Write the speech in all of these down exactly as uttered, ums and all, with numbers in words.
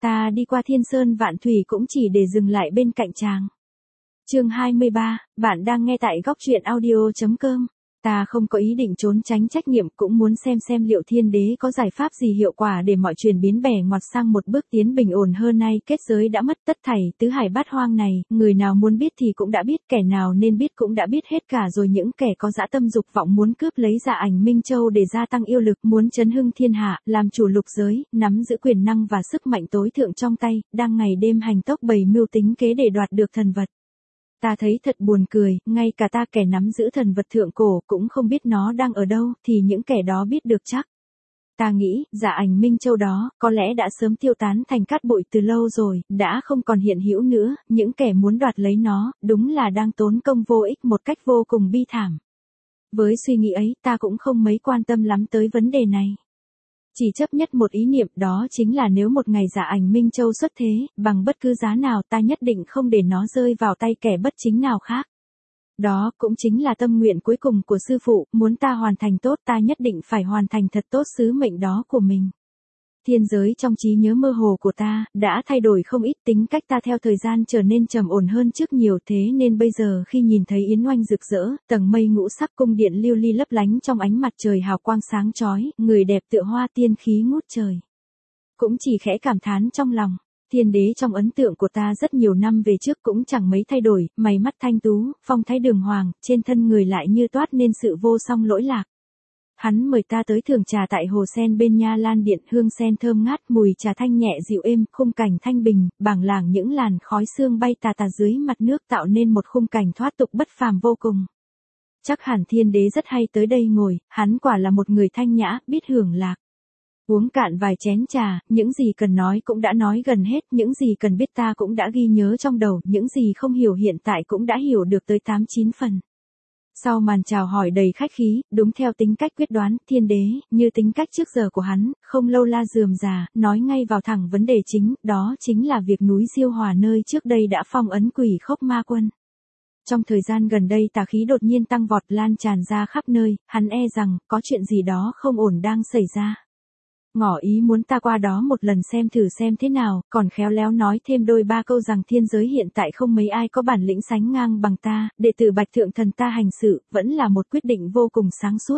ta đi qua thiên sơn vạn thủy cũng chỉ để dừng lại bên cạnh chàng. Chương hai mươi ba, bạn đang nghe tại góc truyện audio chấm com. Ta không có ý định trốn tránh trách nhiệm, cũng muốn xem xem liệu thiên đế có giải pháp gì hiệu quả để mọi chuyện biến bẻ ngoặt sang một bước tiến bình ổn hơn. Nay kết giới đã mất, tất thảy tứ hải bát hoang này, người nào muốn biết thì cũng đã biết, kẻ nào nên biết cũng đã biết hết cả rồi. Những kẻ có dã tâm dục vọng muốn cướp lấy Dạ Ảnh Minh Châu để gia tăng yêu lực, muốn chấn hưng thiên hạ, làm chủ lục giới, nắm giữ quyền năng và sức mạnh tối thượng trong tay, đang ngày đêm hành tốc bày mưu tính kế để đoạt được thần vật. Ta thấy thật buồn cười, ngay cả ta kẻ nắm giữ thần vật thượng cổ cũng không biết nó đang ở đâu, thì những kẻ đó biết được chắc. Ta nghĩ, Dạ Ảnh Minh Châu đó, có lẽ đã sớm tiêu tán thành cát bụi từ lâu rồi, đã không còn hiện hữu nữa, những kẻ muốn đoạt lấy nó, đúng là đang tốn công vô ích một cách vô cùng bi thảm. Với suy nghĩ ấy, ta cũng không mấy quan tâm lắm tới vấn đề này. Chỉ chấp nhất một ý niệm, đó chính là nếu một ngày Dạ Ảnh Minh Châu xuất thế, bằng bất cứ giá nào ta nhất định không để nó rơi vào tay kẻ bất chính nào khác. Đó cũng chính là tâm nguyện cuối cùng của sư phụ, muốn ta hoàn thành tốt ta nhất định phải hoàn thành thật tốt sứ mệnh đó của mình. Thiên giới trong trí nhớ mơ hồ của ta, đã thay đổi không ít, tính cách ta theo thời gian trở nên trầm ổn hơn trước nhiều, thế nên bây giờ khi nhìn thấy yến oanh rực rỡ, tầng mây ngũ sắc cung điện lưu ly lấp lánh trong ánh mặt trời hào quang sáng chói, người đẹp tựa hoa tiên khí ngút trời. Cũng chỉ khẽ cảm thán trong lòng, thiên đế trong ấn tượng của ta rất nhiều năm về trước cũng chẳng mấy thay đổi, mày mắt thanh tú, phong thái đường hoàng, trên thân người lại như toát nên sự vô song lỗi lạc. Hắn mời ta tới thưởng trà tại hồ sen bên Nha Lan Điện, hương sen thơm ngát, mùi trà thanh nhẹ dịu êm, khung cảnh thanh bình, bảng lảng những làn khói sương bay tà tà dưới mặt nước tạo nên một khung cảnh thoát tục bất phàm vô cùng. Chắc hẳn thiên đế rất hay tới đây ngồi, hắn quả là một người thanh nhã, biết hưởng lạc. Uống cạn vài chén trà, những gì cần nói cũng đã nói gần hết, những gì cần biết ta cũng đã ghi nhớ trong đầu, những gì không hiểu hiện tại cũng đã hiểu được tới tám chín phần. Sau màn chào hỏi đầy khách khí, đúng theo tính cách quyết đoán, thiên đế, như tính cách trước giờ của hắn, không lâu la rườm rà, nói ngay vào thẳng vấn đề chính, đó chính là việc núi Diêu Hòa nơi trước đây đã phong ấn Quỷ Khốc Ma Quân. Trong thời gian gần đây tà khí đột nhiên tăng vọt lan tràn ra khắp nơi, hắn e rằng, có chuyện gì đó không ổn đang xảy ra. Ngỏ ý muốn ta qua đó một lần xem thử xem thế nào, còn khéo léo nói thêm đôi ba câu rằng thiên giới hiện tại không mấy ai có bản lĩnh sánh ngang bằng ta, đệ tử Bạch Thượng Thần ta hành sự, vẫn là một quyết định vô cùng sáng suốt.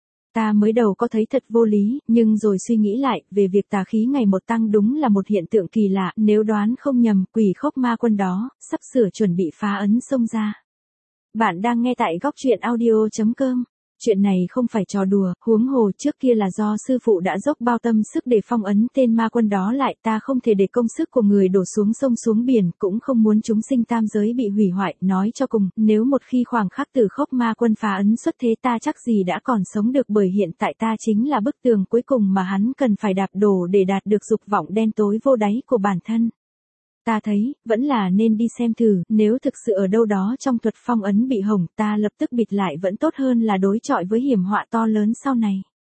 Ta mới đầu có thấy thật vô lý, nhưng rồi suy nghĩ lại, về việc tà khí ngày một tăng đúng là một hiện tượng kỳ lạ, nếu đoán không nhầm, Quỷ Khốc Ma Quân đó, sắp sửa chuẩn bị phá ấn xông ra. Bạn đang nghe tại góc truyện audio chấm com. Chuyện này không phải trò đùa, huống hồ trước kia là do sư phụ đã dốc bao tâm sức để phong ấn tên ma quân đó lại, ta không thể để công sức của người đổ xuống sông xuống biển, cũng không muốn chúng sinh tam giới bị hủy hoại, nói cho cùng, nếu một khi khoảng khắc Tử Khốc Ma Quân phá ấn xuất thế ta chắc gì đã còn sống được, bởi hiện tại ta chính là bức tường cuối cùng mà hắn cần phải đạp đổ để đạt được dục vọng đen tối vô đáy của bản thân. Ta thấy, vẫn là nên đi xem thử, nếu thực sự ở đâu đó trong thuật phong ấn bị hỏng, ta lập tức bịt lại vẫn tốt hơn là đối chọi với hiểm họa to lớn sau này.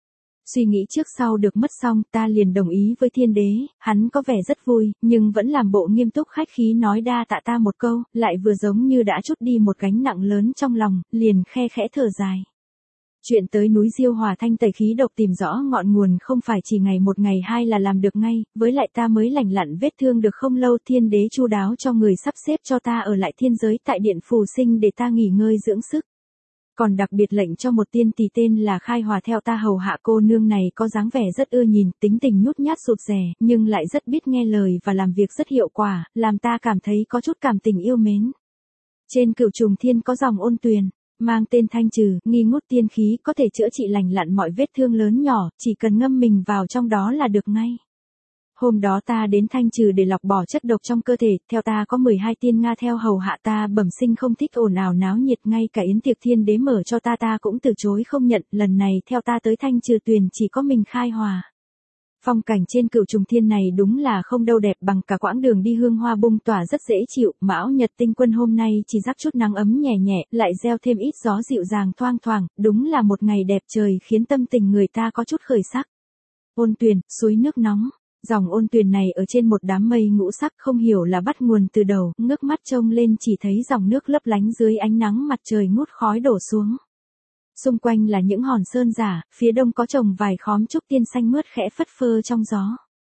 Suy nghĩ trước sau được mất xong, ta liền đồng ý với thiên đế, hắn có vẻ rất vui, nhưng vẫn làm bộ nghiêm túc khách khí nói đa tạ ta một câu, lại vừa giống như đã trút đi một gánh nặng lớn trong lòng, liền khe khẽ thở dài. Chuyện tới núi Diêu Hòa thanh tẩy khí độc tìm rõ ngọn nguồn không phải chỉ ngày một ngày hai là làm được ngay, với lại ta mới lành lặn vết thương được không lâu, thiên đế chu đáo cho người sắp xếp cho ta ở lại thiên giới tại điện phù sinh để ta nghỉ ngơi dưỡng sức. Còn đặc biệt lệnh cho một tiên tỳ tên là Khai Hòa theo ta hầu hạ, cô nương này có dáng vẻ rất ưa nhìn, tính tình nhút nhát rụt rè, nhưng lại rất biết nghe lời và làm việc rất hiệu quả, làm ta cảm thấy có chút cảm tình yêu mến. Trên Cửu Trùng Thiên có dòng ôn tuyền, mang tên Thanh Trừ, nghi ngút tiên khí, có thể chữa trị lành lặn mọi vết thương lớn nhỏ, chỉ cần ngâm mình vào trong đó là được ngay. Hôm đó ta đến Thanh Trừ để lọc bỏ chất độc trong cơ thể, theo ta có mười hai tiên Nga theo hầu hạ ta, bẩm sinh không thích ồn ào náo nhiệt, ngay cả yến tiệc thiên đế mở cho ta ta cũng từ chối không nhận, lần này theo ta tới Thanh Trừ Tuyền chỉ có mình Khai Hòa. Phong cảnh trên Cửu Trùng Thiên này đúng là không đâu đẹp bằng, cả quãng đường đi hương hoa bung tỏa rất dễ chịu, Mão Nhật Tinh Quân hôm nay chỉ rắc chút nắng ấm nhẹ nhẹ, lại gieo thêm ít gió dịu dàng thoang thoảng, đúng là một ngày đẹp trời khiến tâm tình người ta có chút khởi sắc. Ôn tuyền, suối nước nóng. Dòng ôn tuyền này ở trên một đám mây ngũ sắc, không hiểu là bắt nguồn từ đâu, ngước mắt trông lên chỉ thấy dòng nước lấp lánh dưới ánh nắng mặt trời ngút khói đổ xuống. Xung quanh là những hòn sơn giả, phía đông có trồng vài khóm trúc tiên xanh mướt khẽ phất phơ trong gió.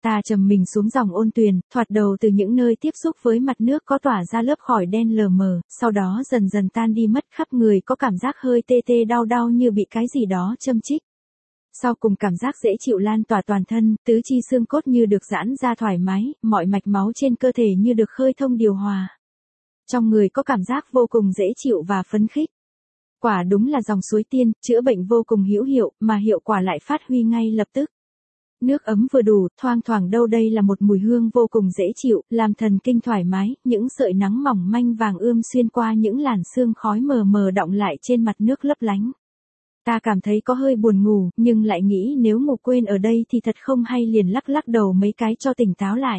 Ta trầm mình xuống dòng ôn tuyền, thoạt đầu từ những nơi tiếp xúc với mặt nước có tỏa ra lớp khói đen lờ mờ, sau đó dần dần tan đi mất, khắp người có cảm giác hơi tê tê đau đau như bị cái gì đó châm chích. Sau cùng cảm giác dễ chịu lan tỏa toàn thân, tứ chi xương cốt như được giãn ra thoải mái, mọi mạch máu trên cơ thể như được khơi thông điều hòa. Trong người có cảm giác vô cùng dễ chịu và phấn khích. Quả đúng là dòng suối tiên, chữa bệnh vô cùng hữu hiệu, mà hiệu quả lại phát huy ngay lập tức. Nước ấm vừa đủ, thoang thoảng đâu đây là một mùi hương vô cùng dễ chịu, làm thần kinh thoải mái, những sợi nắng mỏng manh vàng ươm xuyên qua những làn sương khói mờ mờ đọng lại trên mặt nước lấp lánh. Ta cảm thấy có hơi buồn ngủ, nhưng lại nghĩ nếu ngủ quên ở đây thì thật không hay, liền lắc lắc đầu mấy cái cho tỉnh táo lại.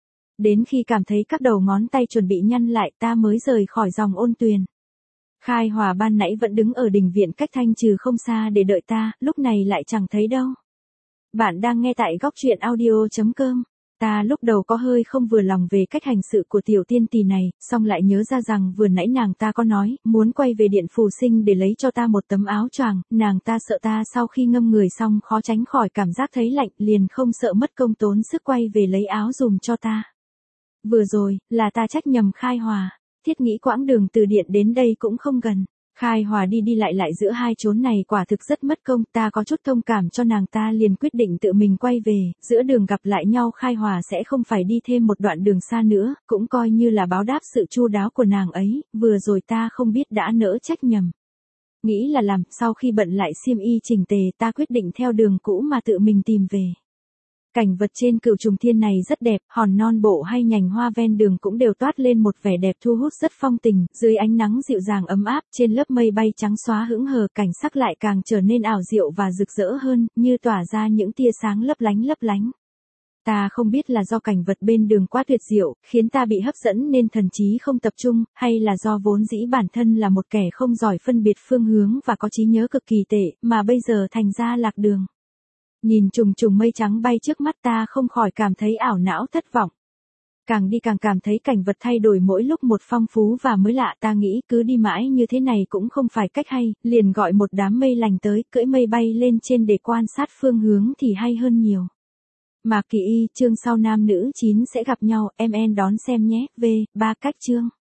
Đến khi cảm thấy các đầu ngón tay chuẩn bị nhăn lại, ta mới rời khỏi dòng ôn tuyền. Khai Hòa ban nãy vẫn đứng ở đình viện cách Thanh Trừ không xa để đợi ta, lúc này lại chẳng thấy đâu. Bạn đang nghe tại góc truyện audio chấm com. Ta lúc đầu có hơi không vừa lòng về cách hành sự của tiểu tiên tỳ này, song lại nhớ ra rằng vừa nãy nàng ta có nói, muốn quay về điện phù sinh để lấy cho ta một tấm áo choàng, nàng ta sợ ta sau khi ngâm người xong khó tránh khỏi cảm giác thấy lạnh, liền không sợ mất công tốn sức quay về lấy áo dùm cho ta. Vừa rồi, là ta trách nhầm Khai Hòa, thiết nghĩ quãng đường từ điện đến đây cũng không gần. Khai Hòa đi đi lại lại giữa hai chốn này quả thực rất mất công, ta có chút thông cảm cho nàng ta liền quyết định tự mình quay về, giữa đường gặp lại nhau Khai Hòa sẽ không phải đi thêm một đoạn đường xa nữa, cũng coi như là báo đáp sự chu đáo của nàng ấy, vừa rồi ta không biết đã nỡ trách nhầm. Nghĩ là làm, sau khi bận lại xiêm y chỉnh tề ta quyết định theo đường cũ mà tự mình tìm về. Cảnh vật trên Cửu Trùng Thiên này rất đẹp, hòn non bộ hay nhành hoa ven đường cũng đều toát lên một vẻ đẹp thu hút rất phong tình, dưới ánh nắng dịu dàng ấm áp, trên lớp mây bay trắng xóa hững hờ, cảnh sắc lại càng trở nên ảo diệu và rực rỡ hơn, như tỏa ra những tia sáng lấp lánh lấp lánh. Ta không biết là do cảnh vật bên đường quá tuyệt diệu, khiến ta bị hấp dẫn nên thần trí không tập trung, hay là do vốn dĩ bản thân là một kẻ không giỏi phân biệt phương hướng và có trí nhớ cực kỳ tệ, mà bây giờ thành ra lạc đường. Nhìn trùng trùng mây trắng bay trước mắt ta không khỏi cảm thấy ảo não thất vọng. Càng đi càng cảm thấy cảnh vật thay đổi mỗi lúc một phong phú và mới lạ, ta nghĩ cứ đi mãi như thế này cũng không phải cách hay, liền gọi một đám mây lành tới, cưỡi mây bay lên trên để quan sát phương hướng thì hay hơn nhiều. Mạc Kỳ Y, chương sau nam nữ chín sẽ gặp nhau, em en đón xem nhé, V, ba cách chương.